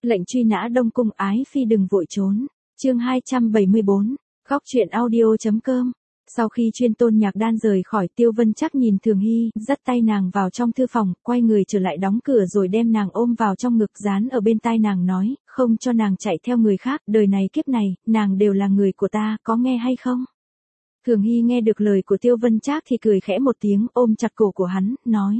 Lệnh truy nã Đông Cung ái phi đừng vội trốn. Chương 274. Góc truyện audio.com. Sau khi Chuyên Tôn Nhạc Đan rời khỏi, Tiêu Vân Trác nhìn Thường Hy, dắt tay nàng vào trong thư phòng, quay người trở lại đóng cửa rồi đem nàng ôm vào trong ngực, dán ở bên tai nàng nói, không cho nàng chạy theo người khác, đời này kiếp này, nàng đều là người của ta, có nghe hay không? Thường Hy nghe được lời của Tiêu Vân Trác thì cười khẽ một tiếng, ôm chặt cổ của hắn, nói.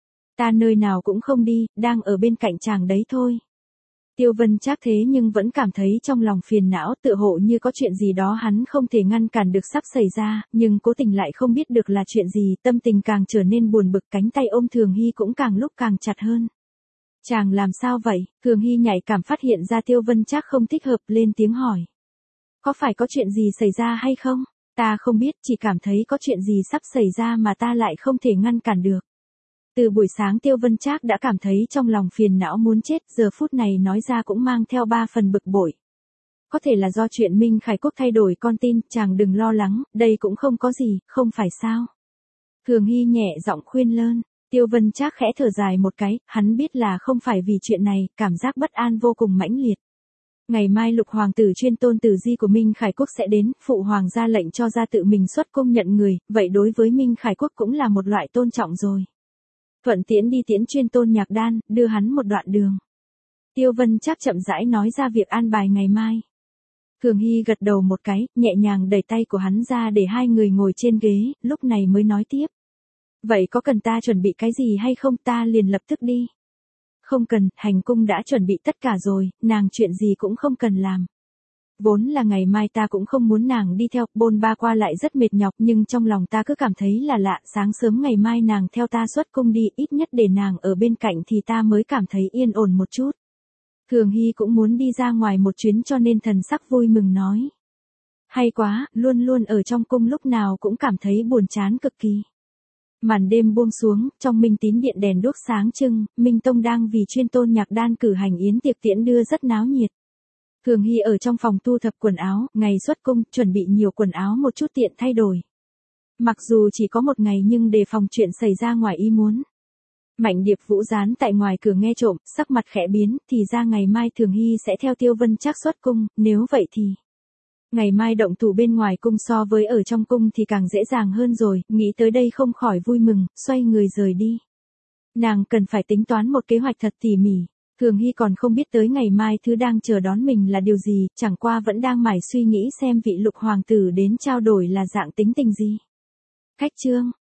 Ta nơi nào cũng không đi, đang ở bên cạnh chàng đấy thôi. Tiêu Vân Trác thế nhưng vẫn cảm thấy trong lòng phiền não, tựa hồ như có chuyện gì đó hắn không thể ngăn cản được sắp xảy ra, nhưng cố tình lại không biết được là chuyện gì, tâm tình càng trở nên buồn bực, cánh tay ôm Thường Hy cũng càng lúc càng chặt hơn. Chàng làm sao vậy? Thường Hy nhạy cảm phát hiện ra Tiêu Vân Trác không thích hợp, lên tiếng hỏi. Có phải có chuyện gì xảy ra hay không? Ta không biết, chỉ cảm thấy có chuyện gì sắp xảy ra mà ta lại không thể ngăn cản được. Từ buổi sáng Tiêu Vân Trác đã cảm thấy trong lòng phiền não muốn chết, giờ phút này nói ra cũng mang theo 3 phần bực bội. Có thể là do chuyện Minh Khải Quốc thay đổi con tin, chàng đừng lo lắng, đây cũng không có gì, không phải sao? Thường Hy nhẹ giọng khuyên lơn. Tiêu Vân Trác khẽ thở dài một cái, hắn biết là không phải vì chuyện này, cảm giác bất an vô cùng mãnh liệt. Ngày mai Lục hoàng tử Chuyên Tôn tử di của Minh Khải Quốc sẽ đến, phụ hoàng ra lệnh cho ra tự mình xuất cung nhận người, vậy đối với Minh Khải Quốc cũng là một loại tôn trọng rồi. Thuận tiễn đi tiễn Chuyên Tôn Nhạc Đan, đưa hắn một đoạn đường. Tiêu Vân Trác chậm rãi nói ra việc an bài ngày mai. Thường Hy gật đầu một cái, nhẹ nhàng đẩy tay của hắn ra để hai người ngồi trên ghế, lúc này mới nói tiếp. Vậy có cần ta chuẩn bị cái gì hay không, ta liền lập tức đi. Không cần, hành cung đã chuẩn bị tất cả rồi, nàng chuyện gì cũng không cần làm. Vốn là ngày mai ta cũng không muốn nàng đi theo, bôn ba qua lại rất mệt nhọc, nhưng trong lòng ta cứ cảm thấy là lạ, sáng sớm ngày mai nàng theo ta xuất cung đi, ít nhất để nàng ở bên cạnh thì ta mới cảm thấy yên ổn một chút. Thường Hy cũng muốn đi ra ngoài một chuyến cho nên thần sắc vui mừng nói. Hay quá, luôn luôn ở trong cung lúc nào cũng cảm thấy buồn chán cực kỳ. Màn đêm buông xuống, trong Minh Tín điện đèn đuốc sáng trưng, Minh Tông đang vì Chuyên Tôn Nhạc Đan cử hành yến tiệc tiễn đưa rất náo nhiệt. Thường Hy ở trong phòng thu thập quần áo, ngày xuất cung, chuẩn bị nhiều quần áo một chút tiện thay đổi. Mặc dù chỉ có một ngày nhưng đề phòng chuyện xảy ra ngoài ý muốn. Mạnh Điệp Vũ dán tại ngoài cửa nghe trộm, sắc mặt khẽ biến, thì ra ngày mai Thường Hy sẽ theo Tiêu Vân Trác xuất cung, nếu vậy thì. Ngày mai động thủ bên ngoài cung so với ở trong cung thì càng dễ dàng hơn rồi, nghĩ tới đây không khỏi vui mừng, xoay người rời đi. Nàng cần phải tính toán một kế hoạch thật tỉ mỉ. Thường Hy còn không biết tới ngày mai thứ đang chờ đón mình là điều gì, chẳng qua vẫn đang mải suy nghĩ xem vị Lục hoàng tử đến trao đổi là dạng tính tình gì. Khách chương.